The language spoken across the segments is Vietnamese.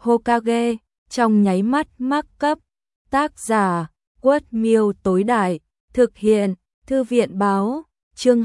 Hokage, trong nháy mắt mắc cấp. Tác giả, Quất Miêu Tối Đại, thực hiện, Thư viện báo, chương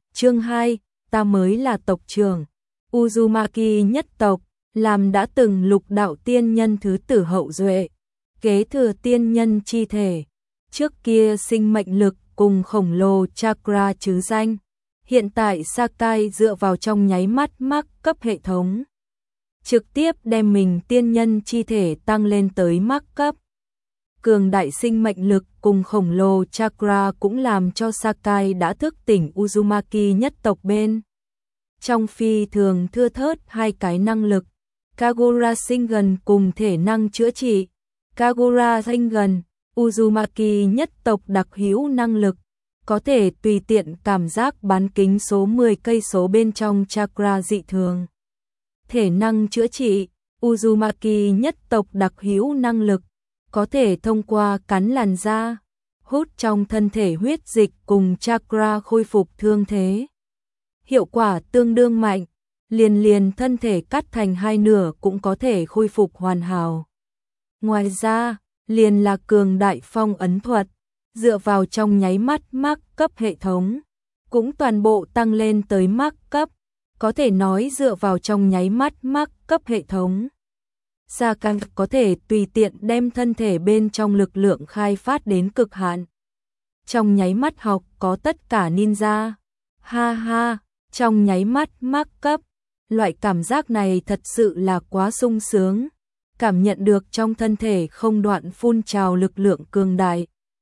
2, ta mới là tộc trưởng. Uzumaki nhất tộc, làm đã từng lục đạo tiên nhân thứ tử hậu duệ, kế thừa tiên nhân chi thể, trước kia sinh mệnh lực cùng khổng lồ chakra chứ danh. Hiện tại Sakai dựa vào trong nháy mắt mắc cấp hệ thống, trực tiếp đem mình tiên nhân chi thể tăng lên tới mắc cấp. Cường đại sinh mệnh lực cùng khổng lồ chakra cũng làm cho Sakai đã thức tỉnh Uzumaki nhất tộc bên. Trong phi thường thưa thớt hai cái năng lực, Kagura Sengen cùng thể năng chữa trị. Kagura Sengen, Uzumaki nhất tộc đặc hữu năng lực, có thể tùy tiện cảm giác bán kính số 10 cây số bên trong chakra dị thường. Thể năng chữa trị, Uzumaki nhất tộc đặc hữu năng lực, có thể thông qua cắn làn da, hút trong thân thể huyết dịch cùng chakra khôi phục thương thế. Hiệu quả tương đương mạnh, liền thân thể cắt thành hai nửa cũng có thể khôi phục hoàn hảo. Ngoài ra, liền là cường đại phong ấn thuật, dựa vào trong nháy mắt mắc cấp hệ thống, cũng toàn bộ tăng lên tới mắc cấp, có thể nói dựa vào trong nháy mắt mắc cấp hệ thống. Sakai có thể tùy tiện đem thân thể bên trong lực lượng khai phát đến cực hạn. Trong nháy mắt học có tất cả ninja. Ha ha, trong nháy mắt mắc cấp, loại cảm giác này thật sự là quá sung sướng. Cảm nhận được trong thân thể không đoạn phun trào lực lượng cường đại.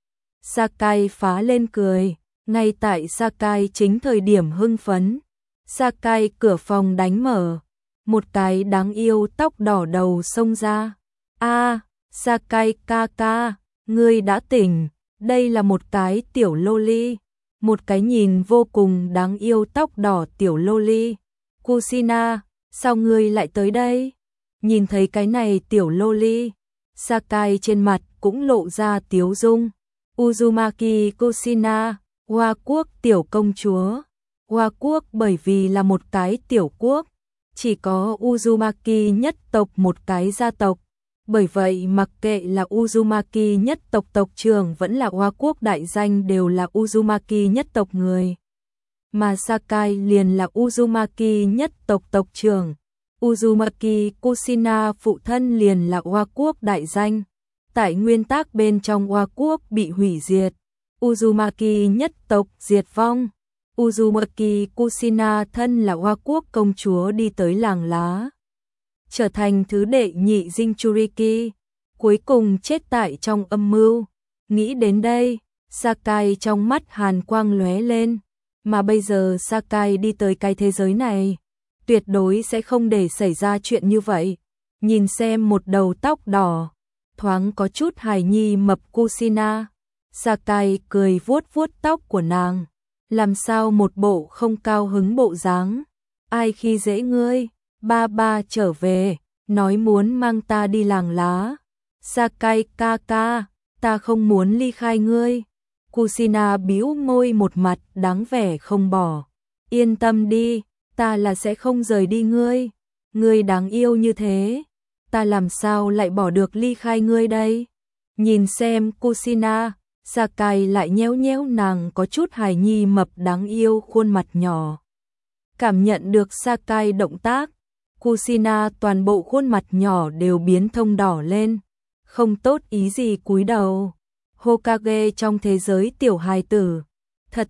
Sakai phá lên cười, ngay tại Sakai chính thời điểm hưng phấn. Sakai cửa phòng đánh mở, một cái đáng yêu tóc đỏ đầu xông ra. Sakai ca ca, ngươi đã tỉnh, đây là một cái tiểu loli. Một cái nhìn vô cùng đáng yêu tóc đỏ tiểu loli. Kushina, sao ngươi lại tới đây? Nhìn thấy cái này tiểu loli, Sakai trên mặt cũng lộ ra tiếu dung. Uzumaki Kushina, Hoa Quốc tiểu công chúa. Hoa Quốc bởi vì là một cái tiểu quốc, chỉ có Uzumaki nhất tộc một cái gia tộc. Bởi vậy mặc kệ là Uzumaki nhất tộc tộc trưởng vẫn là Hoa Quốc đại danh đều là Uzumaki nhất tộc người. Mà Sakai liền là Uzumaki nhất tộc tộc trưởng. Uzumaki Kushina phụ thân liền là Hoa Quốc đại danh. Tại nguyên tắc bên trong Hoa Quốc bị hủy diệt, Uzumaki nhất tộc diệt vong. Uzumaki Kushina thân là Hoa Quốc công chúa đi tới làng lá, trở thành thứ đệ nhị Jinchuriki, cuối cùng chết tại trong âm mưu. Nghĩ đến đây, Sakai trong mắt hàn quang lóe lên, mà bây giờ Sakai đi tới cái thế giới này, tuyệt đối sẽ không để xảy ra chuyện như vậy. Nhìn xem một đầu tóc đỏ, thoáng có chút hài nhi mập Kushina, Sakai cười vuốt vuốt tóc của nàng. Làm sao một bộ không cao hứng bộ dáng? Ai khi dễ ngươi? Ba trở về, nói muốn mang ta đi làng lá. Sakai ca ca, ta không muốn ly khai ngươi. Kushina bĩu môi một mặt đáng vẻ không bỏ. Yên tâm đi, ta là sẽ không rời đi ngươi. Ngươi đáng yêu như thế, ta làm sao lại bỏ được ly khai ngươi đây? Nhìn xem Kushina, Sakai lại nhéo nhéo nàng có chút hài nhi mập đáng yêu khuôn mặt nhỏ. Cảm nhận được Sakai động tác, Kushina toàn bộ khuôn mặt nhỏ đều biến thông đỏ lên, không tốt ý gì cúi đầu. Hokage trong thế giới tiểu hài tử, thật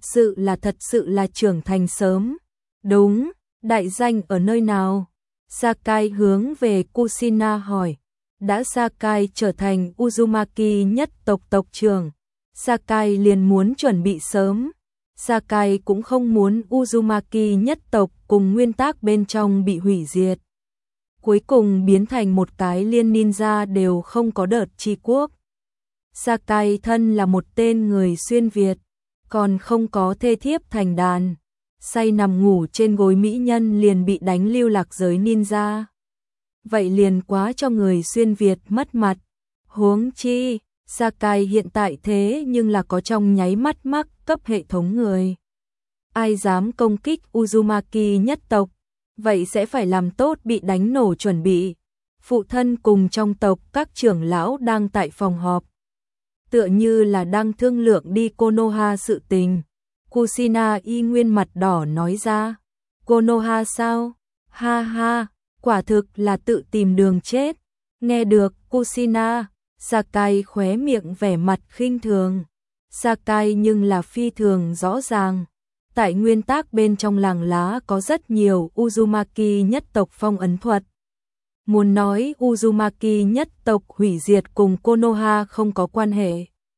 sự là trưởng thành sớm. Đúng, đại danh ở nơi nào? Sakai hướng về Kushina hỏi. Đã Sakai trở thành Uzumaki nhất tộc tộc trưởng, Sakai liền muốn chuẩn bị sớm. Sakai cũng không muốn Uzumaki nhất tộc cùng nguyên tắc bên trong bị hủy diệt, cuối cùng biến thành một cái liên ninja đều không có đợt tri quốc. Sakai thân là một tên người xuyên Việt, còn không có thê thiếp thành đàn, say nằm ngủ trên gối mỹ nhân liền bị đánh lưu lạc giới ninja. Vậy liền quá cho người xuyên Việt mất mặt. Huống chi, Sakai hiện tại thế nhưng là có trong nháy mắt mắc cấp hệ thống người. Ai dám công kích Uzumaki nhất tộc, vậy sẽ phải làm tốt bị đánh nổ chuẩn bị. phụ thân cùng trong tộc các trưởng lão đang tại phòng họp. Tựa như là đang thương lượng đi Konoha sự tình. Kushina y nguyên mặt đỏ nói ra. Konoha sao? Ha ha, quả thực là tự tìm đường chết. Nghe được Kushina, Sakai khóe miệng vẻ mặt khinh thường. Sakai nhưng là phi thường rõ ràng. Tại nguyên tắc bên trong làng lá có rất nhiều Uzumaki nhất tộc phong ấn thuật. Muốn nói Uzumaki nhất tộc hủy diệt cùng Konoha không có quan hệ.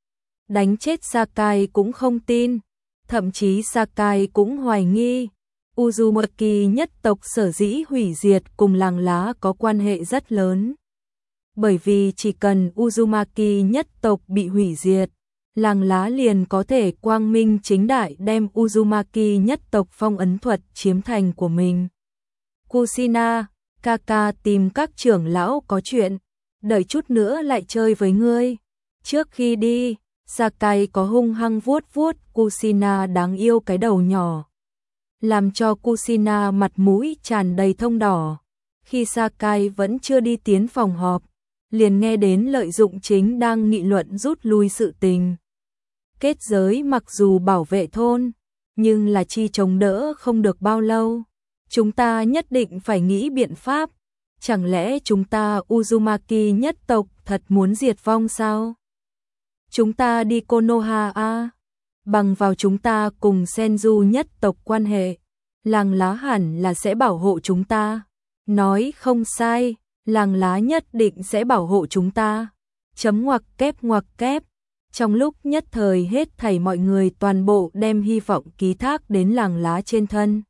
Đánh chết Sakai cũng không tin. Thậm chí Sakai cũng hoài nghi. Uzumaki nhất tộc sở dĩ hủy diệt cùng làng lá có quan hệ rất lớn. Bởi vì chỉ cần Uzumaki nhất tộc bị hủy diệt, làng lá liền có thể quang minh chính đại đem Uzumaki nhất tộc phong ấn thuật chiếm thành của mình. Kushina, Kaka tìm các trưởng lão có chuyện, đợi chút nữa lại chơi với ngươi. Trước khi đi, Sakai có hung hăng vuốt vuốt Kushina đáng yêu cái đầu nhỏ, làm cho Kushina mặt mũi tràn đầy thông đỏ. Khi Sakai vẫn chưa đi tiến phòng họp, liền nghe đến lợi dụng chính đang nghị luận rút lui sự tình. Kết giới mặc dù bảo vệ thôn, nhưng là chi chống đỡ không được bao lâu. Chúng ta nhất định phải nghĩ biện pháp. Chẳng lẽ chúng ta Uzumaki nhất tộc thật muốn diệt vong sao? Chúng ta đi Konoha a, bằng vào chúng ta cùng Senju nhất tộc quan hệ, làng lá hẳn là sẽ bảo hộ chúng ta. Nói không sai, làng lá nhất định sẽ bảo hộ chúng ta. Chấm ngoặc kép. Trong lúc nhất thời hết thảy mọi người toàn bộ đem hy vọng ký thác đến làng lá trên thân.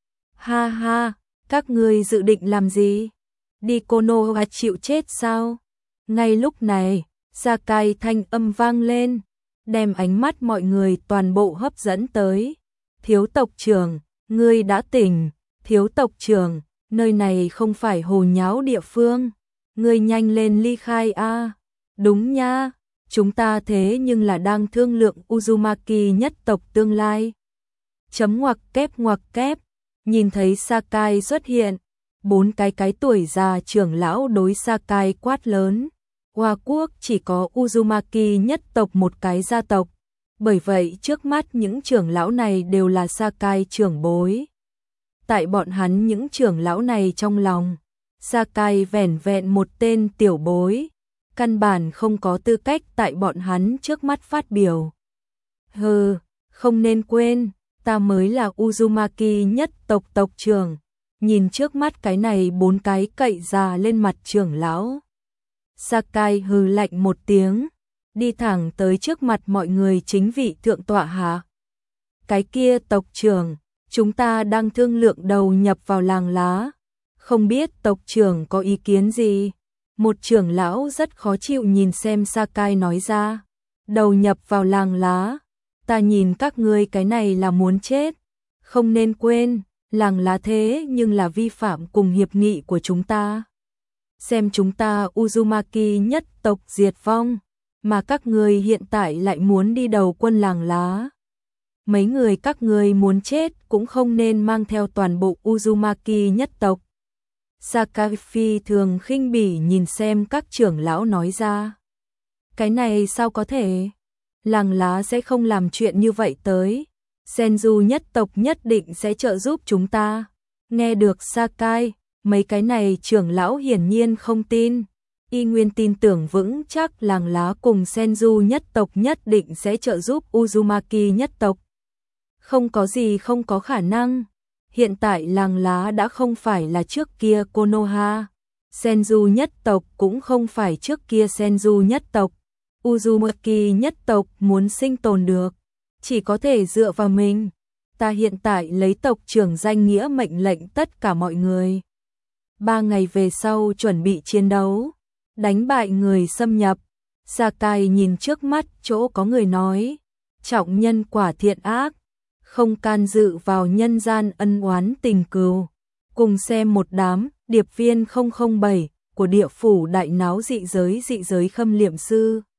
Ha ha, các ngươi dự định làm gì? Đi Konoha chịu chết sao? Ngay lúc này, Sakai thanh âm vang lên, đem ánh mắt mọi người toàn bộ hấp dẫn tới. Thiếu tộc trưởng, ngươi đã tỉnh. Thiếu tộc trưởng, nơi này không phải hồ nháo địa phương. Ngươi nhanh lên ly khai a. Đúng nha, chúng ta thế nhưng là đang thương lượng Uzumaki nhất tộc tương lai. Chấm ngoặc kép. Nhìn thấy Sakai xuất hiện, 4 cái tuổi già trưởng lão đối Sakai quát lớn. Hoa quốc chỉ có Uzumaki nhất tộc một cái gia tộc, bởi vậy trước mắt những trưởng lão này đều là Sakai trưởng bối. Tại bọn hắn những trưởng lão này trong lòng, Sakai vẻn vẹn một tên tiểu bối, căn bản không có tư cách tại bọn hắn trước mắt phát biểu. Hừ, không nên quên, ta mới là Uzumaki nhất tộc tộc trưởng. Nhìn trước mắt cái này 4 cái cậy già lên mặt trưởng lão, Sakai hừ lạnh một tiếng, đi thẳng tới trước mặt mọi người chính vị thượng tọa hạ. Cái kia tộc trưởng, chúng ta đang thương lượng đầu nhập vào làng lá, không biết tộc trưởng có ý kiến gì? Một trưởng lão rất khó chịu nhìn xem Sakai nói ra. Đầu nhập vào làng lá, ta nhìn các ngươi cái này là muốn chết. Không nên quên, làng lá thế nhưng là vi phạm cùng hiệp nghị của chúng ta. Xem chúng ta Uzumaki nhất tộc diệt vong, mà các ngươi hiện tại lại muốn đi đầu quân làng lá. Mấy người các ngươi muốn chết cũng không nên mang theo toàn bộ Uzumaki nhất tộc. Sakai phi thường khinh bỉ nhìn xem các trưởng lão nói ra. Cái này sao có thể? Làng lá sẽ không làm chuyện như vậy tới. Senju nhất tộc nhất định sẽ trợ giúp chúng ta. Nghe được Sakai, mấy cái này trưởng lão hiển nhiên không tin. Y nguyên tin tưởng vững chắc làng lá cùng Senju nhất tộc nhất định sẽ trợ giúp Uzumaki nhất tộc. Không có gì không có khả năng. Hiện tại làng lá đã không phải là trước kia Konoha. Senju nhất tộc cũng không phải trước kia Senju nhất tộc. Uzumaki nhất tộc muốn sinh tồn được, chỉ có thể dựa vào mình. Ta hiện tại lấy tộc trưởng danh nghĩa mệnh lệnh tất cả mọi người. 3 ngày về sau chuẩn bị chiến đấu, đánh bại người xâm nhập. Sakai nhìn trước mắt chỗ có người nói, trọng nhân quả thiện ác, không can dự vào nhân gian ân oán tình cừu. Cùng xem một đám điệp viên 007 của địa phủ đại náo dị giới khâm liệm sư.